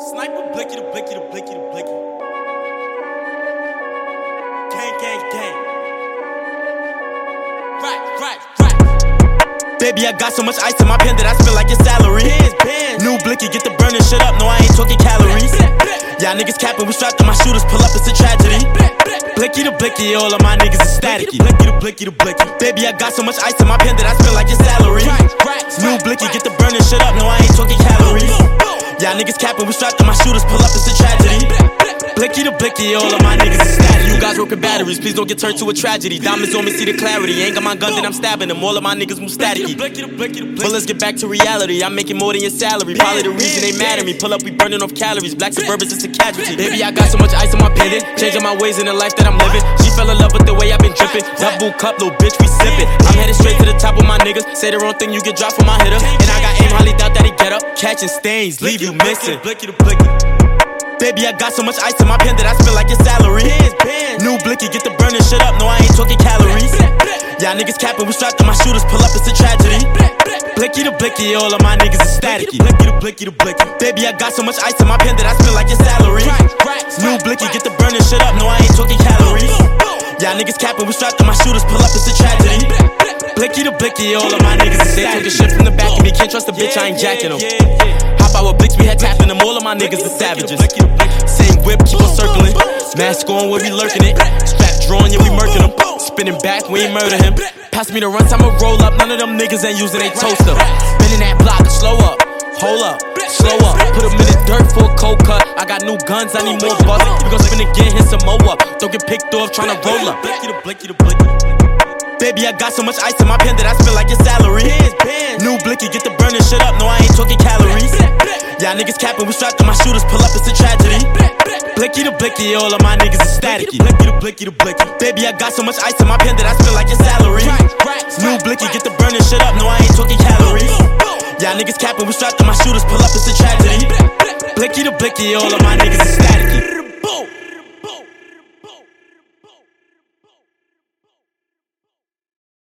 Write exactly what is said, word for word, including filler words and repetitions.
Sniper, blicky, the blicky, the blicky, the blicky. Gang, gang, gang. Right, right, right. Baby, I got so much ice in my pen that I spend like your salary. Pins, pins. New blicky, get the burning shit up. No, I ain't talking calories. Y'all niggas capping, we strapped to my shooters. Pull up, it's a tragedy. Blicky the blicky, all of my niggas is staticky. Blicky the blicky, the blicky. Baby, I got so much ice in my pen that I spend like your salary. New blicky, get the burning shit up. No, I ain't talking calories. Y'all niggas capping, we strapped to my shooters. Pull up, it's a tragedy. Blicky the blicky, all of my niggas is static. You guys working batteries, please don't get turned to a tragedy. Diamonds on me, see the clarity. Ain't got my gun, then I'm stabbing them. All of my niggas move staticky. But let's get back to reality. I'm making more than your salary. Probably the reason they mad at me. Pull up, we burning off calories. Black Suburbans, it's a casualty. Baby, I got so much ice on my pendant. Changing my ways in the life that I'm living. She fell in love with the way I've been dripping. Double cup, little bitch, we sipping. I'm headed straight to the top with my niggas. Say the wrong thing, you get dropped for my hitter. And I got aim, highly doubt that he get up. Catching stains, leave you missing. Baby, I got so much ice in my pen that I spend like your salary. New blicky, get the burning shit up. No, I ain't talking calories. Y'all niggas capping, we strapped to my shooters. Pull up, it's a tragedy. Blicky the blicky, all of my niggas is staticky. Blicky the blicky, the blicky. Baby, I got so much ice in my pen that I spend like your salary. New blicky, get the burning shit up. No, I ain't talking calories. Y'all niggas capping, we strapped to my shooters. Pull up, it's a tragedy. Blicky the blicky, all of my niggas is staticky. They took a shit from the back of me, can't trust a bitch, I ain't jacking them. Hop out with Blix, we had tapping them. All of my niggas is savages. Same whip, keep on circling. Mask on, where we lurking it. Strap drawn, yeah, we murking them. Spinning back, we ain't murder him. Pass me the runs, I'ma roll up. None of them niggas ain't using they toaster. Been in that block, slow up, hold up, slow up. Put them in the dirt for a cold cut. I got new guns, I need more buzz. We gon' spin again, hit some mo up. Don't get picked off, tryna roll up. Blicky the blicky the blicky. Baby, I got so much ice in my pen that I spend like your salary. New blicky, get the burning shit up. No, I ain't talking calories. Y'all niggas capping, we strapped to my shooters. Pull up, it's a tragedy. Blicky the blicky, all of my niggas is staticky. Blicky the blicky the blicky. Baby, I got so much ice in my pen that I spend like your salary. New blicky, get the burning shit up. No, I ain't talking calories. Y'all niggas capping, we strapped to my shooters. Pull up, it's a tragedy. Blicky the blicky, all of my niggas is staticky.